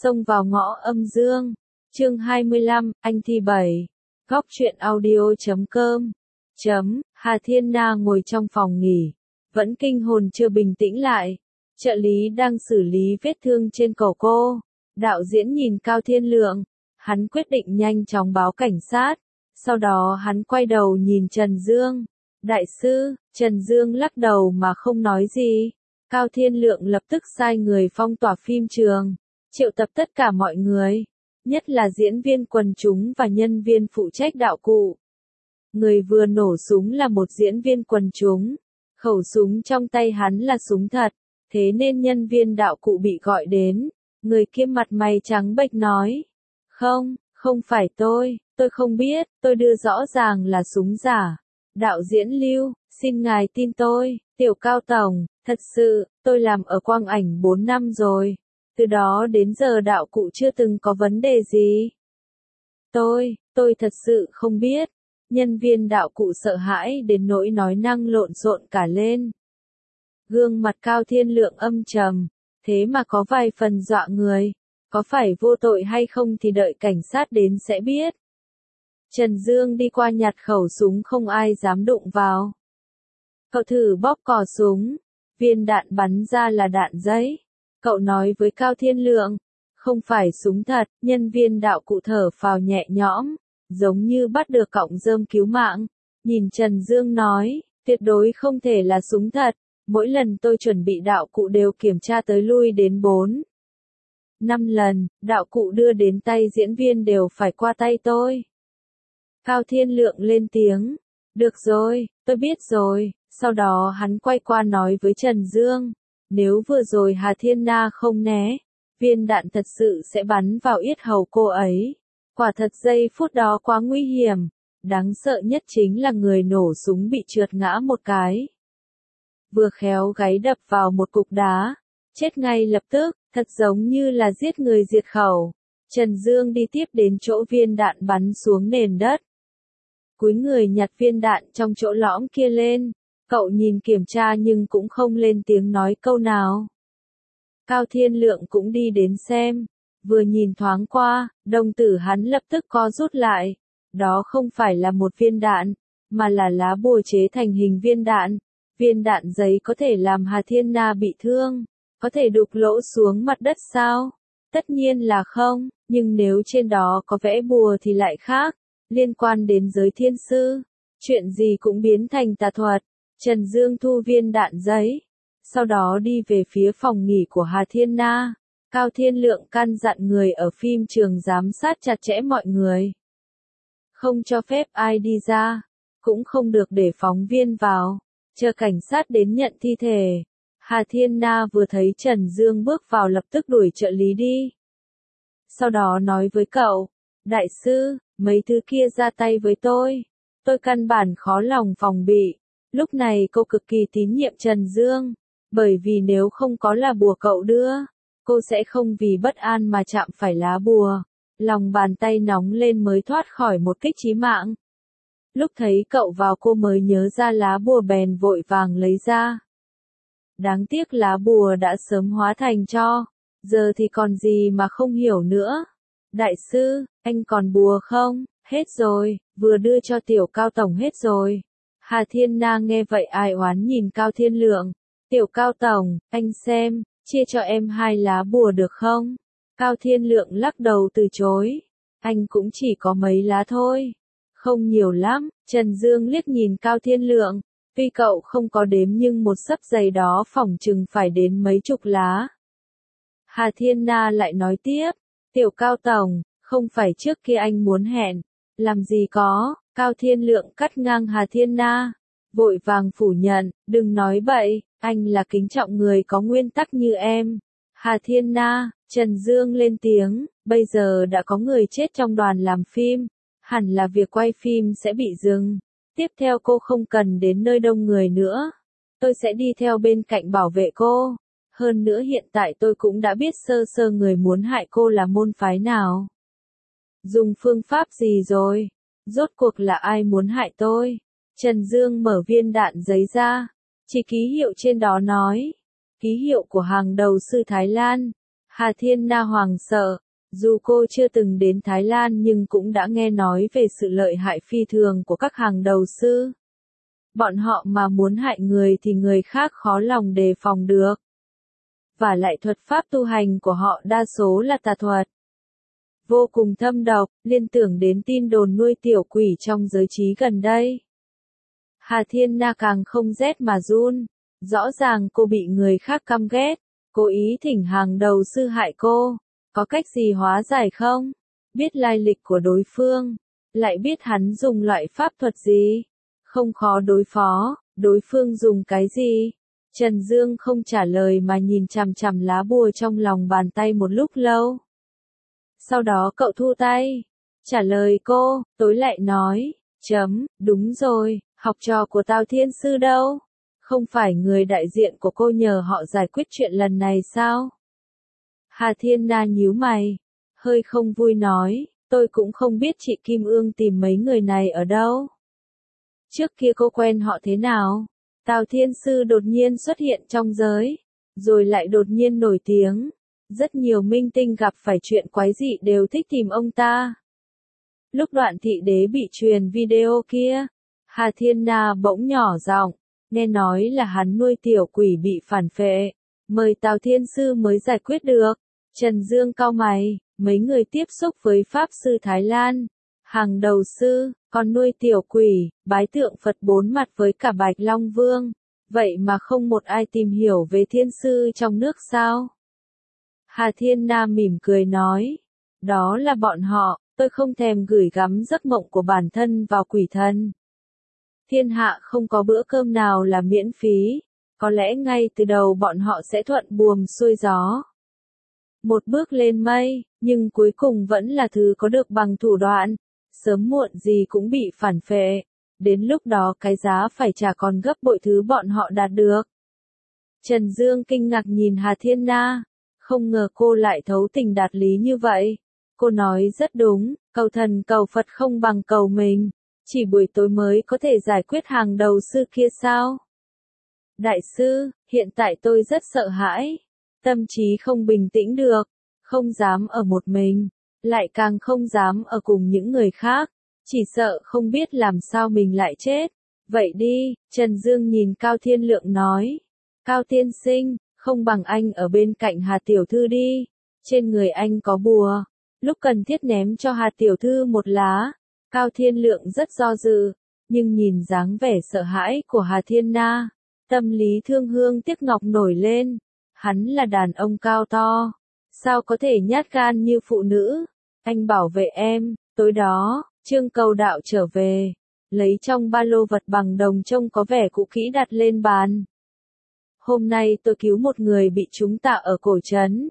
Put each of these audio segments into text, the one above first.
Xông vào ngõ âm dương. Chương 25, anh thi 7. Góc truyện audio.com. Hà Thiên Na ngồi trong phòng nghỉ, vẫn kinh hồn chưa bình tĩnh lại. Trợ lý đang xử lý vết thương trên cổ cô. Đạo diễn nhìn Cao Thiên Lượng, hắn quyết định nhanh chóng báo cảnh sát. Sau đó hắn quay đầu nhìn Trần Dương. Đại sư, Trần Dương lắc đầu mà không nói gì. Cao Thiên Lượng lập tức sai người phong tỏa phim trường, triệu tập tất cả mọi người, nhất là diễn viên quần chúng và nhân viên phụ trách đạo cụ. Người vừa nổ súng là một diễn viên quần chúng, khẩu súng trong tay hắn là súng thật, thế nên nhân viên đạo cụ bị gọi đến. Người kia mặt mày trắng bệch nói, không phải tôi không biết, tôi đưa rõ ràng là súng giả. Đạo diễn Lưu, xin ngài tin tôi, Tiểu Cao Tổng, thật sự, tôi làm ở quang ảnh 4 năm rồi. Từ đó đến giờ đạo cụ chưa từng có vấn đề gì. Tôi thật sự không biết. Nhân viên đạo cụ sợ hãi đến nỗi nói năng lộn xộn cả lên. Gương mặt Cao Thiên Lượng âm trầm, thế mà có vài phần dọa người. Có phải vô tội hay không thì đợi cảnh sát đến sẽ biết. Trần Dương đi qua nhặt khẩu súng không ai dám đụng vào. Cậu thử bóp cò súng, viên đạn bắn ra là đạn giấy. Cậu nói với Cao Thiên Lượng, không phải súng thật. Nhân viên đạo cụ thở phào nhẹ nhõm, giống như bắt được cọng rơm cứu mạng. Nhìn Trần Dương nói, tuyệt đối không thể là súng thật. Mỗi lần tôi chuẩn bị đạo cụ đều kiểm tra tới lui đến 4-5 lần, đạo cụ đưa đến tay diễn viên đều phải qua tay tôi. Cao Thiên Lượng lên tiếng, được rồi, tôi biết rồi. Sau đó hắn quay qua nói với Trần Dương, nếu vừa rồi Hà Thiên Na không né, viên đạn thật sự sẽ bắn vào yết hầu cô ấy. Quả thật giây phút đó quá nguy hiểm, đáng sợ nhất chính là người nổ súng bị trượt ngã một cái. Vừa khéo gáy đập vào một cục đá, chết ngay lập tức, thật giống như là giết người diệt khẩu. Trần Dương đi tiếp đến chỗ viên đạn bắn xuống nền đất. Cúi người nhặt viên đạn trong chỗ lõm kia lên, cậu nhìn kiểm tra nhưng cũng không lên tiếng nói câu nào. Cao Thiên Lượng cũng đi đến xem, vừa nhìn thoáng qua, đồng tử hắn lập tức co rút lại. Đó không phải là một viên đạn, mà là lá bùa chế thành hình viên đạn. Viên đạn giấy có thể làm Hà Thiên Na bị thương, có thể đục lỗ xuống mặt đất sao? Tất nhiên là không, nhưng nếu trên đó có vẽ bùa thì lại khác, liên quan đến giới thiên sư, chuyện gì cũng biến thành tà thuật. Trần Dương thu viên đạn giấy, sau đó đi về phía phòng nghỉ của Hà Thiên Na. Cao Thiên Lượng căn dặn người ở phim trường giám sát chặt chẽ mọi người. Không cho phép ai đi ra, cũng không được để phóng viên vào, chờ cảnh sát đến nhận thi thể. Hà Thiên Na vừa thấy Trần Dương bước vào lập tức đuổi trợ lý đi. Sau đó nói với cậu, đại sư, mấy thứ kia ra tay với tôi căn bản khó lòng phòng bị. Lúc này cô cực kỳ tín nhiệm Trần Dương, bởi vì nếu không có là bùa cậu đưa, cô sẽ không vì bất an mà chạm phải lá bùa. Lòng bàn tay nóng lên mới thoát khỏi một kích chí mạng. Lúc thấy cậu vào cô mới nhớ ra lá bùa bèn vội vàng lấy ra. Đáng tiếc lá bùa đã sớm hóa thành tro, giờ thì còn gì mà không hiểu nữa. Đại sư, anh còn bùa không? Hết rồi, vừa đưa cho Tiểu Cao Tổng hết rồi. Hà Thiên Na nghe vậy ai oán nhìn Cao Thiên Lượng. Tiểu Cao Tổng, anh xem, chia cho em 2 lá bùa được không? Cao Thiên Lượng lắc đầu từ chối. Anh cũng chỉ có mấy lá thôi. Không nhiều lắm. Trần Dương liếc nhìn Cao Thiên Lượng. Tuy cậu không có đếm nhưng một xấp giày đó phỏng chừng phải đến mấy chục lá. Hà Thiên Na lại nói tiếp. Tiểu Cao Tổng, không phải trước kia anh muốn hẹn. Làm gì có. Cao Thiên Lượng cắt ngang Hà Thiên Na, vội vàng phủ nhận, đừng nói bậy, anh là kính trọng người có nguyên tắc như em. Hà Thiên Na, Trần Dương lên tiếng, bây giờ đã có người chết trong đoàn làm phim, hẳn là việc quay phim sẽ bị dừng. Tiếp theo cô không cần đến nơi đông người nữa. Tôi sẽ đi theo bên cạnh bảo vệ cô. Hơn nữa hiện tại tôi cũng đã biết sơ sơ người muốn hại cô là môn phái nào. Dùng phương pháp gì rồi? Rốt cuộc là ai muốn hại tôi? Trần Dương mở viên đạn giấy ra, chỉ ký hiệu trên đó nói. Ký hiệu của hàng đầu sư Thái Lan. Hà Thiên Na hoảng sợ, dù cô chưa từng đến Thái Lan nhưng cũng đã nghe nói về sự lợi hại phi thường của các hàng đầu sư. Bọn họ mà muốn hại người thì người khác khó lòng đề phòng được. Và lại thuật pháp tu hành của họ đa số là tà thuật. Vô cùng thâm độc, liên tưởng đến tin đồn nuôi tiểu quỷ trong giới trí gần đây. Hà Thiên Na càng không rét mà run. Rõ ràng cô bị người khác căm ghét, cố ý thỉnh hàng đầu sư hại cô. Có cách gì hóa giải không? Biết lai lịch của đối phương, lại biết hắn dùng loại pháp thuật gì? Không khó đối phó, đối phương dùng cái gì? Trần Dương không trả lời mà nhìn chằm chằm lá bùa trong lòng bàn tay một lúc lâu. Sau đó cậu thu tay, trả lời cô, tối lại nói, đúng rồi, học trò của Tào Thiên Sư đâu? Không phải người đại diện của cô nhờ họ giải quyết chuyện lần này sao? Hà Thiên Na nhíu mày, hơi không vui nói, tôi cũng không biết chị Kim Ương tìm mấy người này ở đâu. Trước kia cô quen họ thế nào? Tào Thiên Sư đột nhiên xuất hiện trong giới, rồi lại đột nhiên nổi tiếng. Rất nhiều minh tinh gặp phải chuyện quái dị đều thích tìm ông ta. Lúc Đoạn Thị Đế bị truyền video kia, Hà Thiên Na bỗng nhỏ giọng, nghe nói là hắn nuôi tiểu quỷ bị phản phệ, mời Tào Thiên Sư mới giải quyết được. Trần Dương cau mày, mấy người tiếp xúc với Pháp Sư Thái Lan, hàng đầu sư, còn nuôi tiểu quỷ, bái tượng Phật 4 mặt với cả Bạch Long Vương, vậy mà không một ai tìm hiểu về Thiên Sư trong nước sao? Hà Thiên Na mỉm cười nói, đó là bọn họ, tôi không thèm gửi gắm giấc mộng của bản thân vào quỷ thần. Thiên hạ không có bữa cơm nào là miễn phí, có lẽ ngay từ đầu bọn họ sẽ thuận buồm xuôi gió. Một bước lên mây, nhưng cuối cùng vẫn là thứ có được bằng thủ đoạn, sớm muộn gì cũng bị phản phệ, đến lúc đó cái giá phải trả còn gấp bội thứ bọn họ đạt được. Trần Dương kinh ngạc nhìn Hà Thiên Na, không ngờ cô lại thấu tình đạt lý như vậy. Cô nói rất đúng, cầu thần cầu Phật không bằng cầu mình, chỉ buổi tối mới có thể giải quyết hàng đầu sư kia sao? Đại sư, hiện tại tôi rất sợ hãi, tâm trí không bình tĩnh được, không dám ở một mình, lại càng không dám ở cùng những người khác, chỉ sợ không biết làm sao mình lại chết. Vậy đi, Trần Dương nhìn Cao Thiên Lượng nói, Cao tiên sinh, không bằng anh ở bên cạnh Hà Tiểu Thư đi, trên người anh có bùa, lúc cần thiết ném cho Hà Tiểu Thư một lá. Cao Thiên Lượng rất do dự, nhưng nhìn dáng vẻ sợ hãi của Hà Thiên Na, tâm lý thương hương tiếc ngọc nổi lên. Hắn là đàn ông cao to, sao có thể nhát gan như phụ nữ? Anh bảo vệ em. Tối đó, Trương Cầu Đạo trở về, lấy trong ba lô vật bằng đồng trông có vẻ cũ kỹ đặt lên bàn. Hôm nay tôi cứu một người bị trúng tạ ở cổ trấn.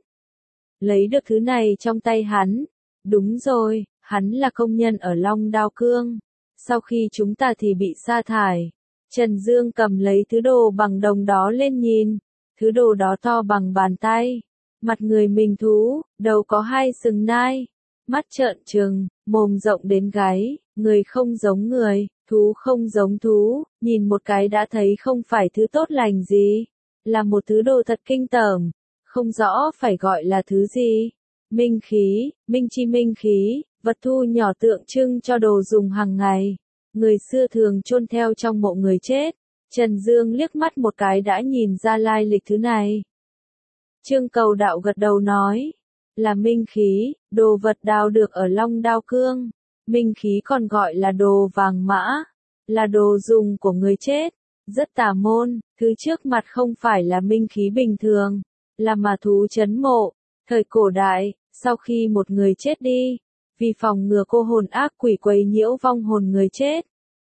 Lấy được thứ này trong tay hắn. Đúng rồi, hắn là công nhân ở Long Đao Cương. Sau khi chúng ta thì bị sa thải. Trần Dương cầm lấy thứ đồ bằng đồng đó lên nhìn. Thứ đồ đó to bằng bàn tay. Mặt người mình thú, đầu có 2 sừng nai. Mắt trợn trừng, mồm rộng đến gáy, người không giống người, thú không giống thú, nhìn một cái đã thấy không phải thứ tốt lành gì. Là một thứ đồ thật kinh tởm, không rõ phải gọi là thứ gì. Minh khí, minh khí, vật thu nhỏ tượng trưng cho đồ dùng hàng ngày. Người xưa thường chôn theo trong mộ người chết. Trần Dương liếc mắt một cái đã nhìn ra lai lịch thứ này. Trương Cầu Đạo gật đầu nói, là minh khí, đồ vật đào được ở Long Đao Cương. Minh khí còn gọi là đồ vàng mã, là đồ dùng của người chết. Rất tà môn, thứ trước mặt không phải là minh khí bình thường, là ma thú trấn mộ. Thời cổ đại, sau khi một người chết đi, vì phòng ngừa cô hồn ác quỷ quấy nhiễu vong hồn người chết,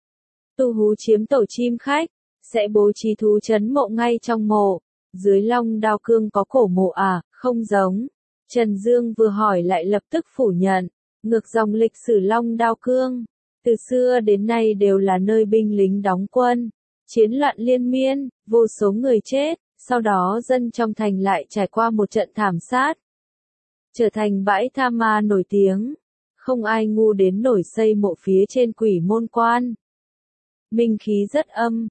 tu hú chiếm tổ chim khách, sẽ bố trí thú trấn mộ ngay trong mộ. Dưới Long Đao Cương có cổ mộ à? Không giống. Trần Dương vừa hỏi lại lập tức phủ nhận. Ngược dòng lịch sử Long Đao Cương, từ xưa đến nay đều là nơi binh lính đóng quân, chiến loạn liên miên, vô số người chết, sau đó dân trong thành lại trải qua một trận thảm sát, trở thành bãi tha ma nổi tiếng. Không ai ngu đến nổi xây mộ phía trên Quỷ Môn Quan. Minh khí rất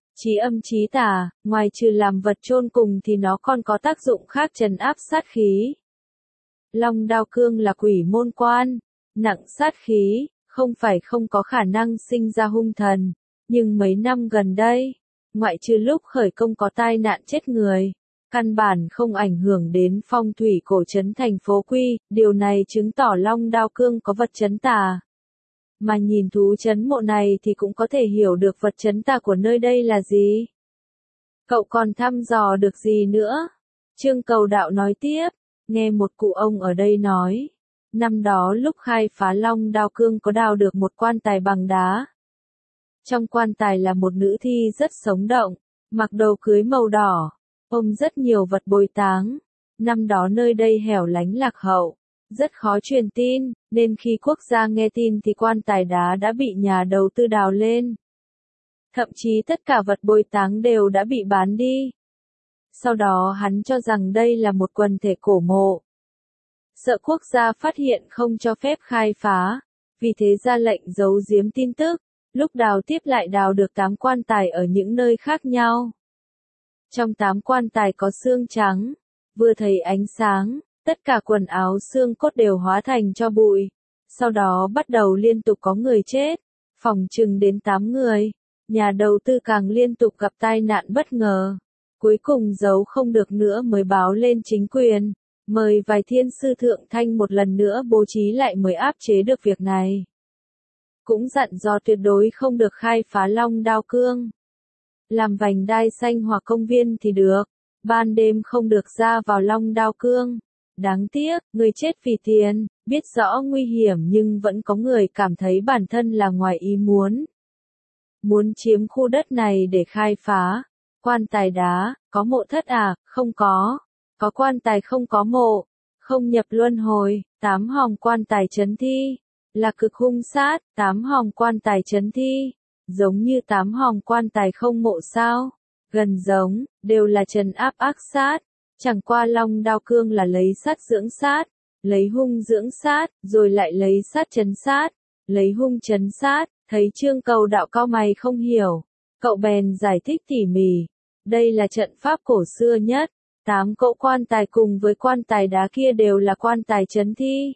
âm chí tà, ngoài trừ làm vật chôn cùng thì nó còn có tác dụng khác trấn áp sát khí. Long Đao Cương là quỷ môn quan, nặng sát khí, không phải không có khả năng sinh ra hung thần, nhưng mấy năm gần đây, ngoại trừ lúc khởi công có tai nạn chết người, căn bản không ảnh hưởng đến phong thủy cổ trấn thành phố Quy, điều này chứng tỏ Long Đao Cương có vật trấn tà. Mà nhìn thú trấn mộ này thì cũng có thể hiểu được vật trấn tà của nơi đây là gì. Cậu còn thăm dò được gì nữa? Trương Cầu Đạo nói tiếp, nghe một cụ ông ở đây nói, năm đó lúc khai phá Long Đao Cương có đào được một quan tài bằng đá. Trong quan tài là một nữ thi rất sống động, mặc đồ cưới màu đỏ, ôm rất nhiều vật bồi táng. Năm đó nơi đây hẻo lánh lạc hậu, rất khó truyền tin, nên khi quốc gia nghe tin thì quan tài đá đã bị nhà đầu tư đào lên. Thậm chí tất cả vật bồi táng đều đã bị bán đi. Sau đó hắn cho rằng đây là một quần thể cổ mộ. Sợ quốc gia phát hiện không cho phép khai phá, vì thế ra lệnh giấu giếm tin tức, lúc đào tiếp lại đào được 8 quan tài ở những nơi khác nhau. Trong 8 quan tài có xương trắng, vừa thấy ánh sáng, tất cả quần áo xương cốt đều hóa thành tro bụi. Sau đó bắt đầu liên tục có người chết, phỏng chừng đến 8 người. Nhà đầu tư càng liên tục gặp tai nạn bất ngờ. Cuối cùng giấu không được nữa mới báo lên chính quyền, mời vài thiên sư thượng thanh một lần nữa bố trí lại mới áp chế được việc này. Cũng dặn dò tuyệt đối không được khai phá Long Đao Cương. Làm vành đai xanh hoặc công viên thì được, ban đêm không được ra vào Long Đao Cương. Đáng tiếc, người chết vì tiền, biết rõ nguy hiểm nhưng vẫn có người cảm thấy bản thân là ngoài ý muốn. Muốn chiếm khu đất này để khai phá. Quan tài đá, có mộ thất à? Không có. Có quan tài không có mộ. Không nhập luân hồi. 8 hòm quan tài trấn thi. Là cực hung sát. 8 hòm quan tài trấn thi. Giống như 8 hòm quan tài không mộ sao? Gần giống, đều là trấn áp ác sát. Chẳng qua Long Đao Cương là lấy sát dưỡng sát. Lấy hung dưỡng sát, rồi lại lấy sát trấn sát. Lấy hung trấn sát. Thấy Trương Cầu Đạo cau mày không hiểu. Cậu bèn giải thích tỉ mỉ. Đây là trận pháp cổ xưa nhất. 8 cỗ quan tài cùng với quan tài đá kia đều là quan tài trấn thi.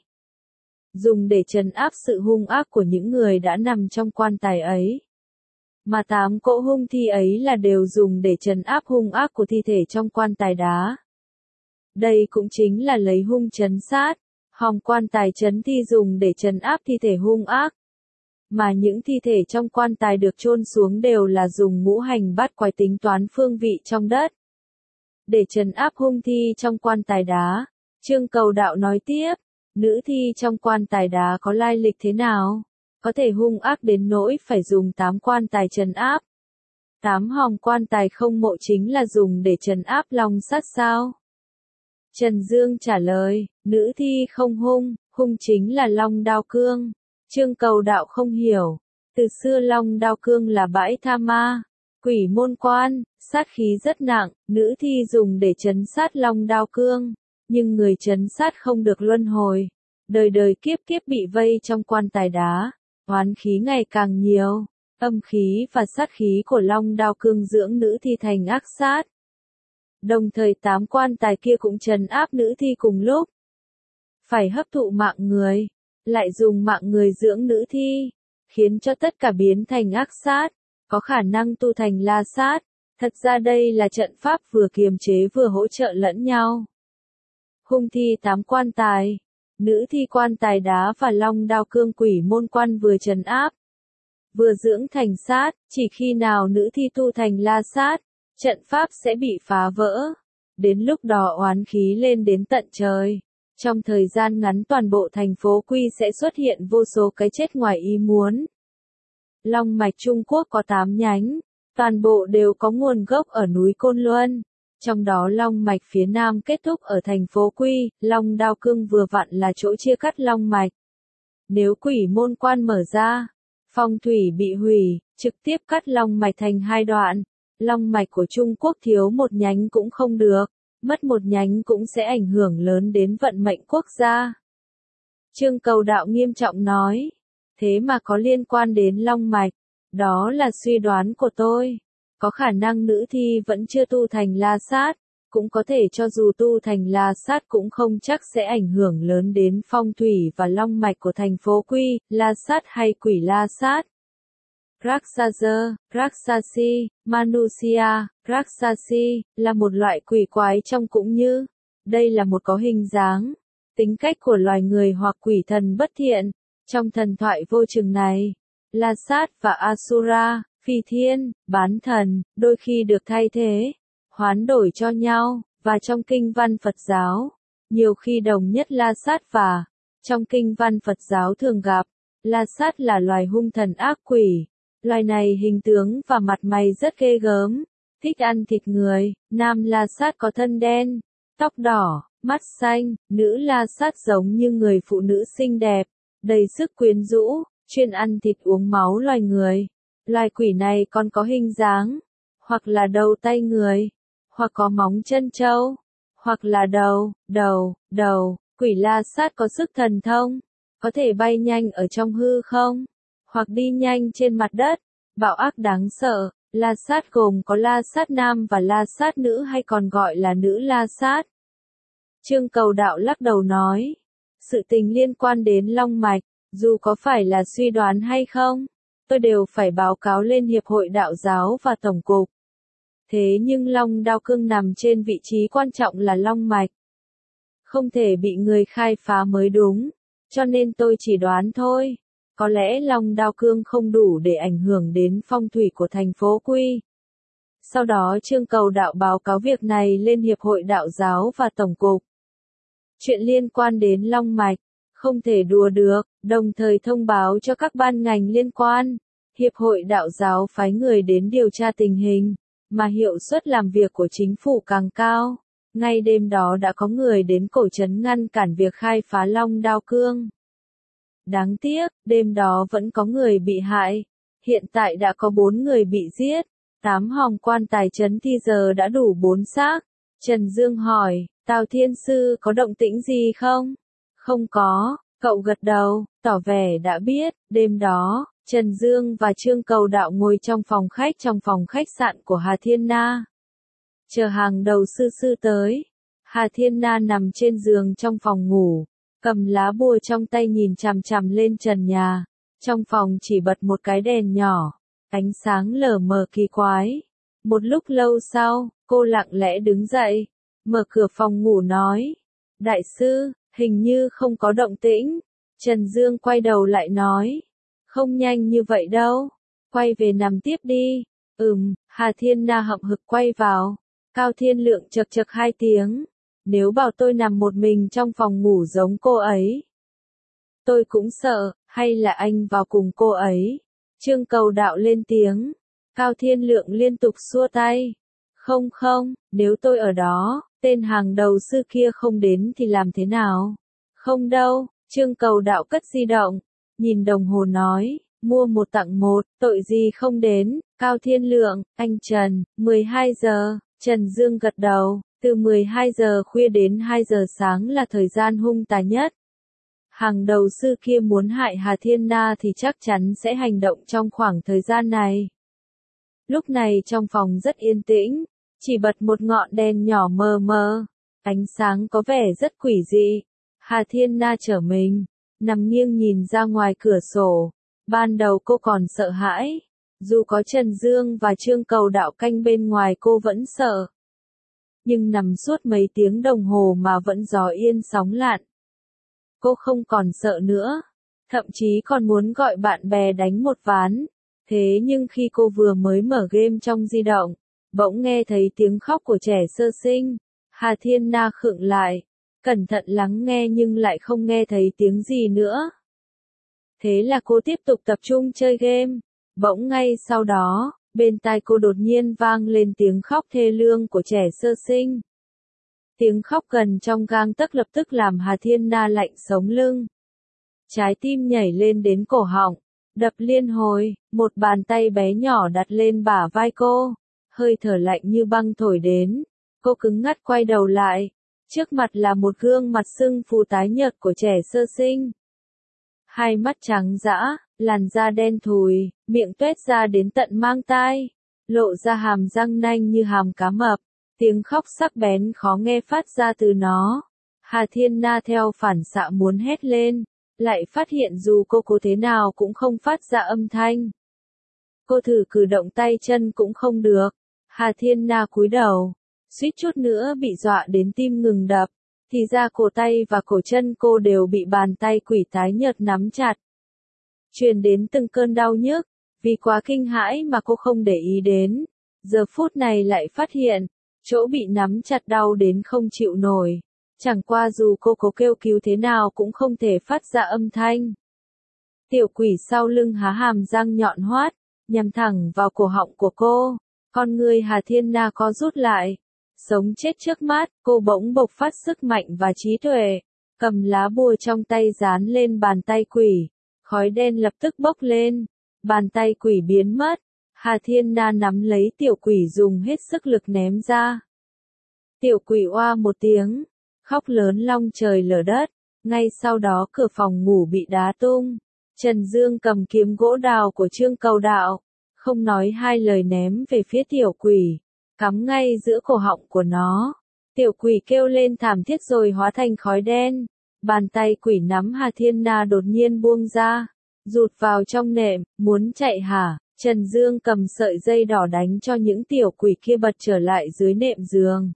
Dùng để trấn áp sự hung ác của những người đã nằm trong quan tài ấy. Mà 8 cỗ hung thi ấy là đều dùng để trấn áp hung ác của thi thể trong quan tài đá. Đây cũng chính là lấy hung trấn sát. Hòm quan tài trấn thi dùng để trấn áp thi thể hung ác. Mà những thi thể trong quan tài được chôn xuống đều là dùng ngũ hành bát quái tính toán phương vị trong đất. Để trấn áp hung thi trong quan tài đá, Trương Cầu Đạo nói tiếp, nữ thi trong quan tài đá có lai lịch thế nào? Có thể hung ác đến nỗi phải dùng 8 quan tài trấn áp. 8 hòm quan tài không mộ chính là dùng để trấn áp long sát sao? Trần Dương trả lời, nữ thi không hung, hung chính là Long Đao Cương. Trương Cầu Đạo không hiểu, từ xưa Long Đao Cương là bãi tha ma, quỷ môn quan, sát khí rất nặng, nữ thi dùng để trấn sát Long Đao Cương, nhưng người trấn sát không được luân hồi, đời đời kiếp kiếp bị vây trong quan tài đá, oán khí ngày càng nhiều, âm khí và sát khí của Long Đao Cương dưỡng nữ thi thành ác sát. Đồng thời 8 quan tài kia cũng trấn áp nữ thi cùng lúc, phải hấp thụ mạng người. Lại dùng mạng người dưỡng nữ thi, khiến cho tất cả biến thành ác sát, có khả năng tu thành la sát. Thật ra đây là trận pháp vừa kiềm chế vừa hỗ trợ lẫn nhau. Hung thi 8 quan tài, nữ thi quan tài đá và Long Đao Cương quỷ môn quan vừa trấn áp, vừa dưỡng thành sát, chỉ khi nào nữ thi tu thành la sát, trận pháp sẽ bị phá vỡ. Đến lúc đó oán khí lên đến tận trời. Trong thời gian ngắn toàn bộ thành phố Quy sẽ xuất hiện vô số cái chết ngoài ý muốn. Long mạch Trung Quốc có 8 nhánh, toàn bộ đều có nguồn gốc ở núi Côn Luân. Trong đó long mạch phía nam kết thúc ở thành phố Quy, Long Đao Cương vừa vặn là chỗ chia cắt long mạch. Nếu quỷ môn quan mở ra, phong thủy bị hủy, trực tiếp cắt long mạch thành 2 đoạn. Long mạch của Trung Quốc thiếu một nhánh cũng không được. Mất một nhánh cũng sẽ ảnh hưởng lớn đến vận mệnh quốc gia. Trương Cầu Đạo nghiêm trọng nói, thế mà có liên quan đến long mạch, đó là suy đoán của tôi. Có khả năng nữ thi vẫn chưa tu thành la sát, cũng có thể cho dù tu thành La Sát cũng không chắc sẽ ảnh hưởng lớn đến phong thủy và long mạch của thành phố Quy, La Sát hay quỷ La Sát. Rakshasa, Rakshasi, Manusia, Rakshasi, là một loại quỷ quái trong cũng như. Đây là một có hình dáng, tính cách của loài người hoặc quỷ thần bất thiện. Trong thần thoại vô chừng này, La Sát và Asura, phi thiên, bán thần, đôi khi được thay thế, hoán đổi cho nhau, và trong kinh văn Phật giáo, nhiều khi đồng nhất La Sát và, trong kinh văn Phật giáo thường gặp, La Sát là loài hung thần ác quỷ. Loài này hình tướng và mặt mày rất ghê gớm, thích ăn thịt người. Nam La Sát có thân đen, tóc đỏ, mắt xanh, nữ La Sát giống như người phụ nữ xinh đẹp, đầy sức quyến rũ, chuyên ăn thịt uống máu loài người. Loài quỷ này còn có hình dáng, hoặc là đầu tay người, hoặc có móng chân trâu, hoặc là đầu. Quỷ La Sát có sức thần thông, có thể bay nhanh ở trong hư không, hoặc đi nhanh trên mặt đất, bạo ác đáng sợ. La Sát gồm có La Sát nam và La Sát nữ hay còn gọi là nữ La Sát. Trương Cầu Đạo lắc đầu nói, sự tình liên quan đến long mạch, dù có phải là suy đoán hay không, tôi đều phải báo cáo lên Hiệp hội Đạo giáo và Tổng cục. Thế nhưng long đao cương nằm trên vị trí quan trọng là long mạch, không thể bị người khai phá mới đúng, cho nên tôi chỉ đoán thôi. Có lẽ long đao cương không đủ để ảnh hưởng đến phong thủy của thành phố Quy. Sau đó Trương Cầu Đạo báo cáo việc này lên Hiệp hội Đạo giáo và Tổng cục. Chuyện liên quan đến long mạch, không thể đùa được, đồng thời thông báo cho các ban ngành liên quan. Hiệp hội Đạo giáo phái người đến điều tra tình hình, mà hiệu suất làm việc của chính phủ càng cao. Ngay đêm đó đã có người đến Cổ Trấn ngăn cản việc khai phá long đao cương. Đáng tiếc, đêm đó vẫn có người bị hại. Hiện tại đã có 4 người bị giết. 8 hòm quan tài trấn thi giờ đã đủ 4 xác. Trần Dương hỏi, Tào Thiên Sư có động tĩnh gì không? Không có, cậu gật đầu, tỏ vẻ đã biết. Đêm đó, Trần Dương và Trương Cầu Đạo ngồi trong phòng khách sạn của Hà Thiên Na. Chờ hàng đầu sư tới. Hà Thiên Na nằm trên giường trong phòng ngủ, cầm lá bùa trong tay nhìn chằm chằm lên trần nhà. Trong phòng chỉ bật một cái đèn nhỏ, ánh sáng lờ mờ kỳ quái. Một lúc lâu sau, cô lặng lẽ đứng dậy, mở cửa phòng ngủ nói, đại sư, hình như không có động tĩnh. Trần Dương quay đầu lại nói, không nhanh như vậy đâu, quay về nằm tiếp đi. Hà Thiên Na hậm hực quay vào. Cao Thiên Lượng chậc chậc 2 tiếng. Nếu bảo tôi nằm một mình trong phòng ngủ giống cô ấy, tôi cũng sợ, hay là anh vào cùng cô ấy? Trương Cầu Đạo lên tiếng. Cao Thiên Lượng liên tục xua tay. Không, nếu tôi ở đó, tên hàng đầu sư kia không đến thì làm thế nào? Không đâu, Trương Cầu Đạo cất di động, nhìn đồng hồ nói, mua 1 tặng 1, tội gì không đến. Cao Thiên Lượng, anh Trần, 12 giờ, Trần Dương gật đầu. Từ 12 giờ khuya đến 2 giờ sáng là thời gian hung tàn nhất. Hàng đầu sư kia muốn hại Hà Thiên Na thì chắc chắn sẽ hành động trong khoảng thời gian này. Lúc này trong phòng rất yên tĩnh, chỉ bật một ngọn đèn nhỏ mờ mờ, ánh sáng có vẻ rất quỷ dị. Hà Thiên Na trở mình, nằm nghiêng nhìn ra ngoài cửa sổ. Ban đầu cô còn sợ hãi, dù có Trần Dương và Trương Cầu Đạo canh bên ngoài cô vẫn sợ. Nhưng nằm suốt mấy tiếng đồng hồ mà vẫn gió yên sóng lặn. Cô không còn sợ nữa, thậm chí còn muốn gọi bạn bè đánh một ván. Thế nhưng khi cô vừa mới mở game trong di động, bỗng nghe thấy tiếng khóc của trẻ sơ sinh. Hà Thiên Na khựng lại, cẩn thận lắng nghe nhưng lại không nghe thấy tiếng gì nữa. Thế là cô tiếp tục tập trung chơi game. Bỗng ngay sau đó, bên tai cô đột nhiên vang lên tiếng khóc thê lương của trẻ sơ sinh. Tiếng khóc gần trong gang tấc lập tức làm Hà Thiên Na lạnh sống lưng. Trái tim nhảy lên đến cổ họng, đập liên hồi. Một bàn tay bé nhỏ đặt lên bả vai cô, hơi thở lạnh như băng thổi đến. Cô cứng ngắt quay đầu lại, trước mặt là một gương mặt sưng phù tái nhợt của trẻ sơ sinh. Hai mắt trắng dã, làn da đen thùi, miệng tuét ra đến tận mang tai, lộ ra hàm răng nanh như hàm cá mập. Tiếng khóc sắc bén khó nghe phát ra từ nó. Hà Thiên Na theo phản xạ muốn hét lên, lại phát hiện dù cô cố thế nào cũng không phát ra âm thanh. Cô thử cử động tay chân cũng không được. Hà Thiên Na cúi đầu, suýt chút nữa bị dọa đến tim ngừng đập. Thì ra cổ tay và cổ chân cô đều bị bàn tay quỷ tái nhợt nắm chặt. Truyền đến từng cơn đau nhức, vì quá kinh hãi mà cô không để ý đến. Giờ phút này lại phát hiện, chỗ bị nắm chặt đau đến không chịu nổi. Chẳng qua dù cô có kêu cứu thế nào cũng không thể phát ra âm thanh. Tiểu quỷ sau lưng há hàm răng nhọn hoắt, nhằm thẳng vào cổ họng của cô. Con người Hà Thiên Na co rút lại. Sống chết trước mắt, cô bỗng bộc phát sức mạnh và trí tuệ. Cầm lá bùa trong tay dán lên bàn tay quỷ. Khói đen lập tức bốc lên. Bàn tay quỷ biến mất. Hà Thiên Na nắm lấy tiểu quỷ dùng hết sức lực ném ra. Tiểu quỷ oa một tiếng, khóc lớn long trời lở đất. Ngay sau đó cửa phòng ngủ bị đá tung. Trần Dương cầm kiếm gỗ đào của Trương Cầu Đạo, không nói hai lời ném về phía tiểu quỷ, cắm ngay giữa cổ họng của nó. Tiểu quỷ kêu lên thảm thiết rồi hóa thành khói đen. Bàn tay quỷ nắm Hà Thiên Na đột nhiên buông ra, rụt vào trong nệm, muốn chạy hả? Trần Dương cầm sợi dây đỏ đánh cho những tiểu quỷ kia bật trở lại dưới nệm giường.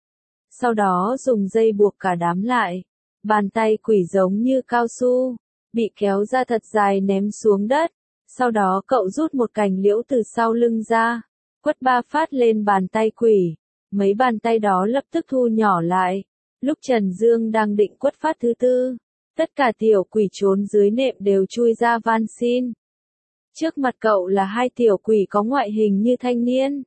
Sau đó dùng dây buộc cả đám lại. Bàn tay quỷ giống như cao su, bị kéo ra thật dài ném xuống đất. Sau đó cậu rút một cành liễu từ sau lưng ra, quất 3 phát lên bàn tay quỷ. Mấy bàn tay đó lập tức thu nhỏ lại. Lúc Trần Dương đang định quất phát thứ tư, tất cả tiểu quỷ trốn dưới nệm đều chui ra van xin. Trước mặt cậu là hai tiểu quỷ có ngoại hình như thanh niên.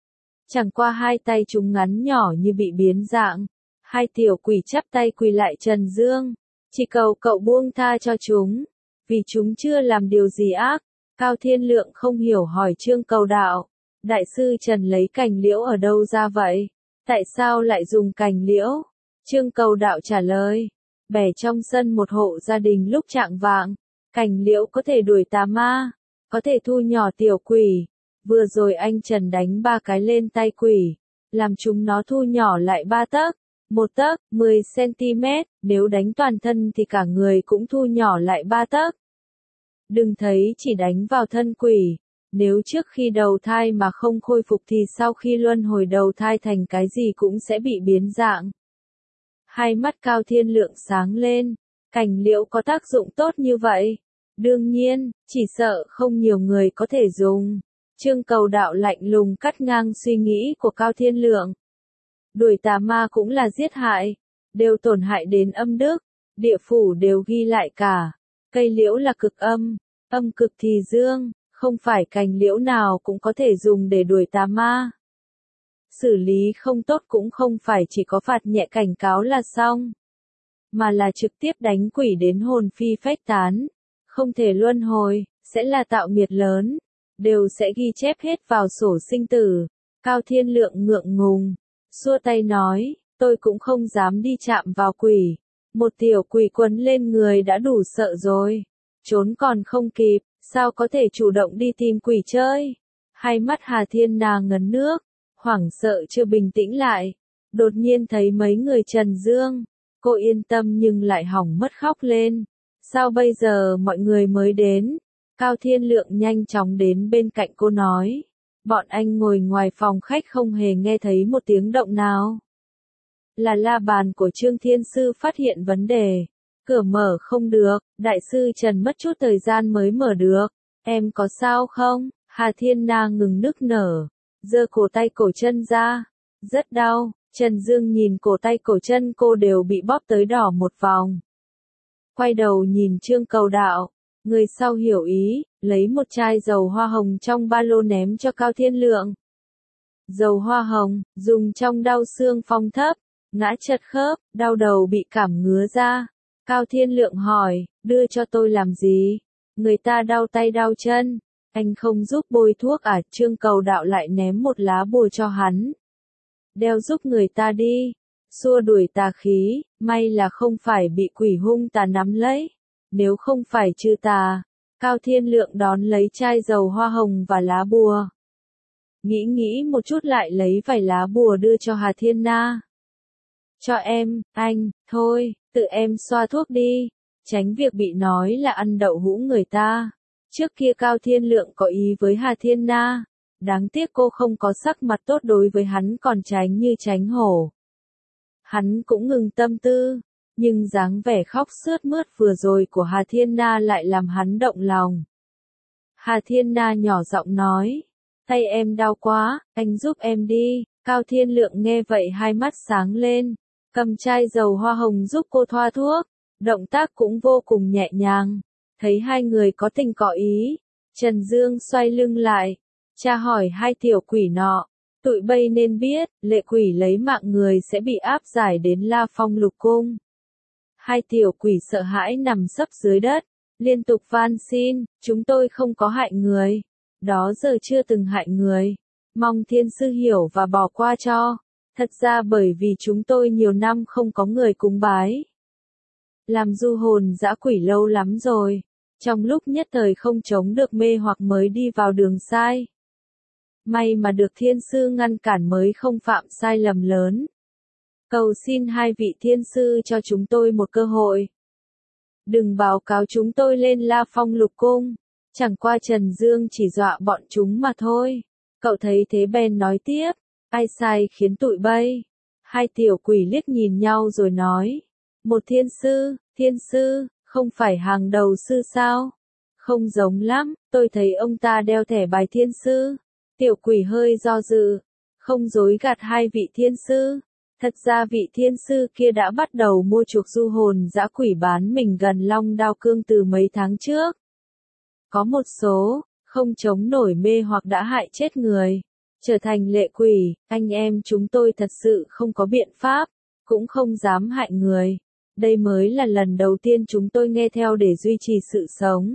Chẳng qua hai tay chúng ngắn nhỏ như bị biến dạng. Hai tiểu quỷ chắp tay quỳ lại Trần Dương, chỉ cầu cậu buông tha cho chúng, vì chúng chưa làm điều gì ác. Cao Thiên Lượng không hiểu hỏi Trương Cầu Đạo, đại sư Trần lấy cành liễu ở đâu ra vậy? Tại sao lại dùng cành liễu? Trương Cầu Đạo trả lời, bẻ trong sân một hộ gia đình lúc trạng vạng, cành liễu có thể đuổi tà ma, có thể thu nhỏ tiểu quỷ. Vừa rồi anh Trần đánh 3 cái lên tay quỷ, làm chúng nó thu nhỏ lại 3 tấc, 1 tấc, 10 cm, nếu đánh toàn thân thì cả người cũng thu nhỏ lại 3 tấc. Đừng thấy chỉ đánh vào thân quỷ, nếu trước khi đầu thai mà không khôi phục thì sau khi luân hồi đầu thai thành cái gì cũng sẽ bị biến dạng. Hai mắt Cao Thiên Lượng sáng lên, cành liễu có tác dụng tốt như vậy? Đương nhiên, chỉ sợ không nhiều người có thể dùng. Trương Cầu Đạo lạnh lùng cắt ngang suy nghĩ của Cao Thiên Lượng. Đuổi tà ma cũng là giết hại, đều tổn hại đến âm đức, địa phủ đều ghi lại cả. Cây liễu là cực âm, âm cực thì dương, không phải cành liễu nào cũng có thể dùng để đuổi tà ma. Xử lý không tốt cũng không phải chỉ có phạt nhẹ cảnh cáo là xong, mà là trực tiếp đánh quỷ đến hồn phi phách tán, không thể luân hồi, sẽ là tạo nghiệt lớn, đều sẽ ghi chép hết vào sổ sinh tử. Cao Thiên Lượng ngượng ngùng, xua tay nói, tôi cũng không dám đi chạm vào quỷ. Một tiểu quỷ quấn lên người đã đủ sợ rồi. Trốn còn không kịp, sao có thể chủ động đi tìm quỷ chơi? Hai mắt Hà Thiên Na ngấn nước, hoảng sợ chưa bình tĩnh lại. Đột nhiên thấy mấy người Trần Dương. Cô yên tâm nhưng lại hỏng mất khóc lên. Sao bây giờ mọi người mới đến? Cao Thiên Lượng nhanh chóng đến bên cạnh cô nói. Bọn anh ngồi ngoài phòng khách không hề nghe thấy một tiếng động nào. Là la bàn của Trương Thiên Sư phát hiện vấn đề. Cửa mở không được, đại sư Trần mất chút thời gian mới mở được. Em có sao không? Hà Thiên Na ngừng nức nở, giơ cổ tay cổ chân ra. Rất đau. Trần Dương nhìn cổ tay cổ chân cô đều bị bóp tới đỏ một vòng. Quay đầu nhìn Trương Cầu Đạo. Người sau hiểu ý, lấy một chai dầu hoa hồng trong ba lô ném cho Cao Thiên Lượng. Dầu hoa hồng, dùng trong đau xương phong thấp, ngã chật khớp, đau đầu bị cảm ngứa ra. Cao Thiên Lượng hỏi, đưa cho tôi làm gì? Người ta đau tay đau chân, anh không giúp bôi thuốc à? Trương Cầu Đạo lại ném một lá bùa cho hắn. Đeo giúp người ta đi, xua đuổi tà khí, may là không phải bị quỷ hung tà nắm lấy. Nếu không phải trừ tà. Cao Thiên Lượng đón lấy chai dầu hoa hồng và lá bùa. nghĩ một chút lại lấy vài lá bùa đưa cho Hà Thiên Na. Cho em, anh, thôi, tự em xoa thuốc đi, tránh việc bị nói là ăn đậu hũ người ta. Trước kia Cao Thiên Lượng có ý với Hà Thiên Na, đáng tiếc cô không có sắc mặt tốt đối với hắn còn tránh như tránh hổ. Hắn cũng ngừng tâm tư, nhưng dáng vẻ khóc sướt mướt vừa rồi của Hà Thiên Na lại làm hắn động lòng. Hà Thiên Na nhỏ giọng nói, tay em đau quá, anh giúp em đi. Cao Thiên Lượng nghe vậy hai mắt sáng lên, cầm chai dầu hoa hồng giúp cô thoa thuốc, động tác cũng vô cùng nhẹ nhàng. Thấy hai người có tình có ý, Trần Dương xoay lưng lại, tra hỏi hai tiểu quỷ nọ, tụi bay nên biết, lệ quỷ lấy mạng người sẽ bị áp giải đến La Phong Lục Cung. Hai tiểu quỷ sợ hãi nằm sấp dưới đất, liên tục van xin, chúng tôi không có hại người, đó giờ chưa từng hại người, mong thiên sư hiểu và bỏ qua cho, thật ra bởi vì chúng tôi nhiều năm không có người cúng bái. Làm du hồn dã quỷ lâu lắm rồi, trong lúc nhất thời không chống được mê hoặc mới đi vào đường sai. May mà được thiên sư ngăn cản mới không phạm sai lầm lớn. Cầu xin hai vị thiên sư cho chúng tôi một cơ hội. Đừng báo cáo chúng tôi lên La Phong Lục Cung, chẳng qua Trần Dương chỉ dọa bọn chúng mà thôi. Cậu thấy thế bèn nói tiếp, ai sai khiến tụi bay. Hai tiểu quỷ liếc nhìn nhau rồi nói, một thiên sư, không phải hàng đầu sư sao? Không giống lắm, tôi thấy ông ta đeo thẻ bài thiên sư. Tiểu quỷ hơi do dự, không dối gạt hai vị thiên sư. Thật ra vị thiên sư kia đã bắt đầu mua chuộc du hồn dã quỷ bán mình gần Long Đao Cương từ mấy tháng trước. Có một số, không chống nổi mê hoặc đã hại chết người. Trở thành lệ quỷ, anh em chúng tôi thật sự không có biện pháp, cũng không dám hại người. Đây mới là lần đầu tiên chúng tôi nghe theo để duy trì sự sống.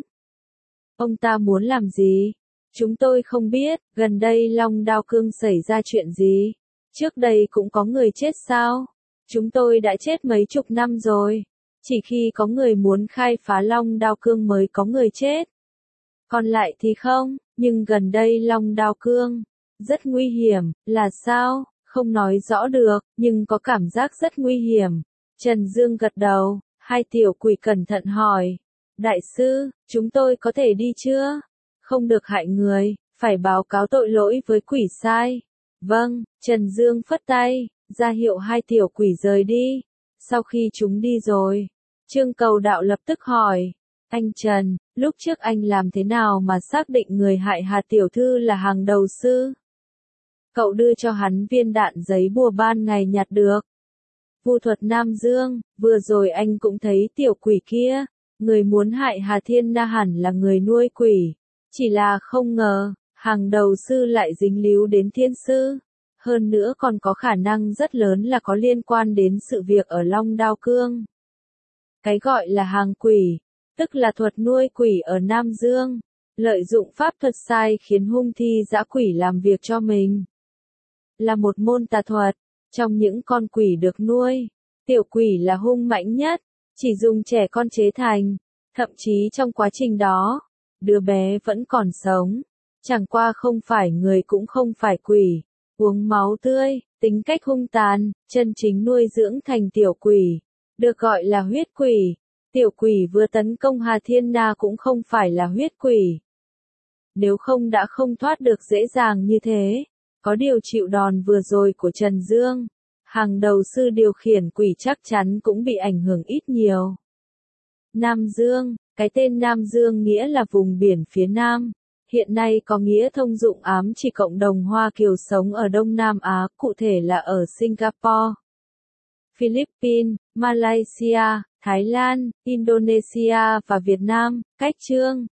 Ông ta muốn làm gì? Chúng tôi không biết, gần đây Long Đao Cương xảy ra chuyện gì? Trước đây cũng có người chết sao? Chúng tôi đã chết mấy chục năm rồi. Chỉ khi có người muốn khai phá Long Đao Cương mới có người chết. Còn lại thì không, nhưng gần đây Long Đao Cương rất nguy hiểm, là sao? Không nói rõ được, nhưng có cảm giác rất nguy hiểm. Trần Dương gật đầu, hai tiểu quỷ cẩn thận hỏi. Đại sư, chúng tôi có thể đi chưa? Không được hại người, phải báo cáo tội lỗi với quỷ sai. Vâng, Trần Dương phất tay, ra hiệu hai tiểu quỷ rời đi. Sau khi chúng đi rồi, Trương Cầu Đạo lập tức hỏi, anh Trần, lúc trước anh làm thế nào mà xác định người hại Hà tiểu thư là hàng đầu sư? Cậu đưa cho hắn viên đạn giấy bùa ban ngày nhặt được. Vu thuật Nam Dương, vừa rồi anh cũng thấy tiểu quỷ kia, người muốn hại Hà Thiên Na hẳn là người nuôi quỷ, chỉ là không ngờ, hàng đầu sư lại dính líu đến thiên sư, hơn nữa còn có khả năng rất lớn là có liên quan đến sự việc ở Long Đao Cương. Cái gọi là hàng quỷ, tức là thuật nuôi quỷ ở Nam Dương, lợi dụng pháp thuật sai khiến hung thi dã quỷ làm việc cho mình. Là một môn tà thuật, trong những con quỷ được nuôi, tiểu quỷ là hung mãnh nhất, chỉ dùng trẻ con chế thành, thậm chí trong quá trình đó, đứa bé vẫn còn sống, chẳng qua không phải người cũng không phải quỷ, uống máu tươi, tính cách hung tàn, chân chính nuôi dưỡng thành tiểu quỷ, được gọi là huyết quỷ. Tiểu quỷ vừa tấn công Hà Thiên Na cũng không phải là huyết quỷ. Nếu không đã không thoát được dễ dàng như thế. Có điều chịu đòn vừa rồi của Trần Dương, hàng đầu sư điều khiển quỷ chắc chắn cũng bị ảnh hưởng ít nhiều. Nam Dương, cái tên Nam Dương nghĩa là vùng biển phía Nam. Hiện nay có nghĩa thông dụng ám chỉ cộng đồng Hoa Kiều sống ở Đông Nam Á, cụ thể là ở Singapore, Philippines, Malaysia, Thái Lan, Indonesia và Việt Nam. Cách chương